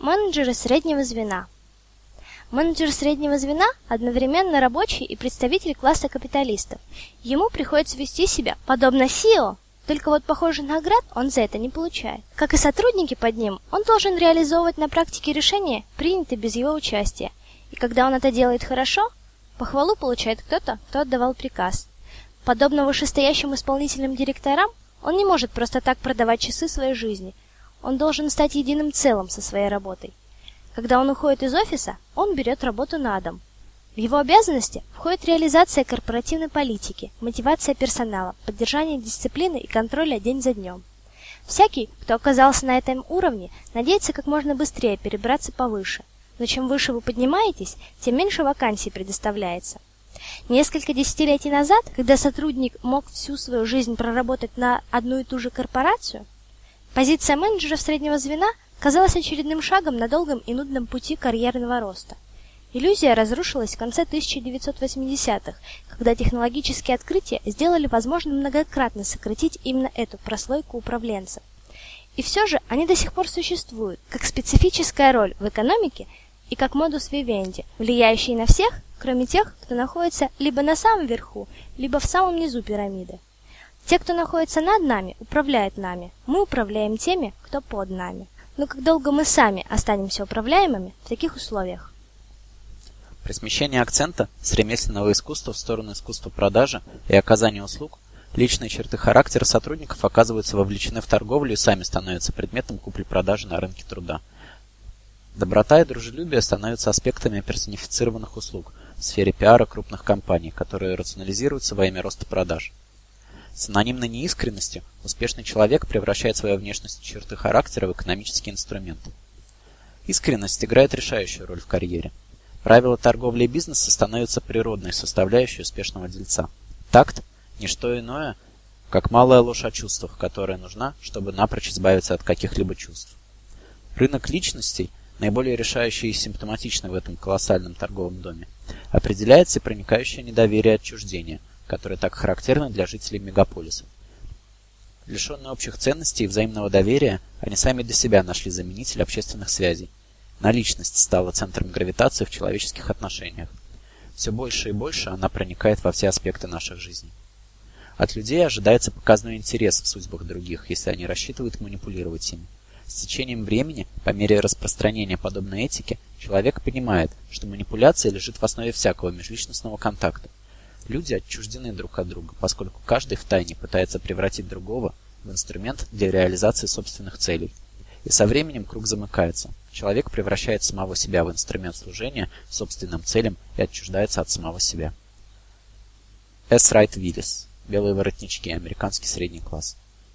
Менеджеры среднего звена. Менеджер среднего звена одновременно рабочий и представитель класса капиталистов. Ему приходится вести себя подобно CEO, только вот похожих наград он за это не получает. Как и сотрудники под ним, он должен реализовывать на практике решения, принятые без его участия. И когда он это делает хорошо, похвалу получает кто-то, кто отдавал приказ. Подобно вышестоящим исполнительным директорам, он не может просто так продавать часы своей жизни. Он должен стать единым целым со своей работой. Когда он уходит из офиса, он берет работу на дом. В его обязанности входит реализация корпоративной политики, мотивация персонала, поддержание дисциплины и контроля день за днем. Всякий, кто оказался на этом уровне, надеется как можно быстрее перебраться повыше. Но чем выше вы поднимаетесь, тем меньше вакансий предоставляется. Несколько десятилетий назад, когда сотрудник мог всю свою жизнь проработать на одну и ту же корпорацию, позиция менеджеров среднего звена казалась очередным шагом на долгом и нудном пути карьерного роста. Иллюзия разрушилась в конце 1980-х, когда технологические открытия сделали возможным многократно сократить именно эту прослойку управленцев. И все же они до сих пор существуют, как специфическая роль в экономике и как модус вивенди, влияющий на всех, кроме тех, кто находится либо на самом верху, либо в самом низу пирамиды. Те, кто находится над нами, управляют нами. Мы управляем теми, кто под нами. Но как долго мы сами останемся управляемыми в таких условиях? При смещении акцента с ремесленного искусства в сторону искусства продажи и оказания услуг, личные черты характера сотрудников оказываются вовлечены в торговлю и сами становятся предметом купли-продажи на рынке труда. Доброта и дружелюбие становятся аспектами персонифицированных услуг в сфере пиара крупных компаний, которые рационализируются во имя роста продаж. С анонимной неискренностью успешный человек превращает свою внешность и черты характера в экономический инструмент. Искренность играет решающую роль в карьере. Правила торговли и бизнеса становятся природной составляющей успешного дельца. Такт – не что иное, как малая ложь о чувствах, которая нужна, чтобы напрочь избавиться от каких-либо чувств. Рынок личностей, наиболее решающий и симптоматичный в этом колоссальном торговом доме, определяет всепроникающее недоверие и отчуждение, которые так характерны для жителей мегаполисов. Лишенные общих ценностей и взаимного доверия, они сами для себя нашли заменитель общественных связей. Наличность стала центром гравитации в человеческих отношениях. Все больше и больше она проникает во все аспекты наших жизней. От людей ожидается показной интерес в судьбах других, если они рассчитывают манипулировать ими. С течением времени, по мере распространения подобной этики, человек понимает, что манипуляция лежит в основе всякого межличностного контакта. Люди отчуждены друг от друга, поскольку каждый втайне пытается превратить другого в инструмент для реализации собственных целей. И со временем круг замыкается. Человек превращает самого себя в инструмент служения собственным целям и отчуждается от самого себя. С. Райт Виллис. Белые воротнички. Американский средний класс.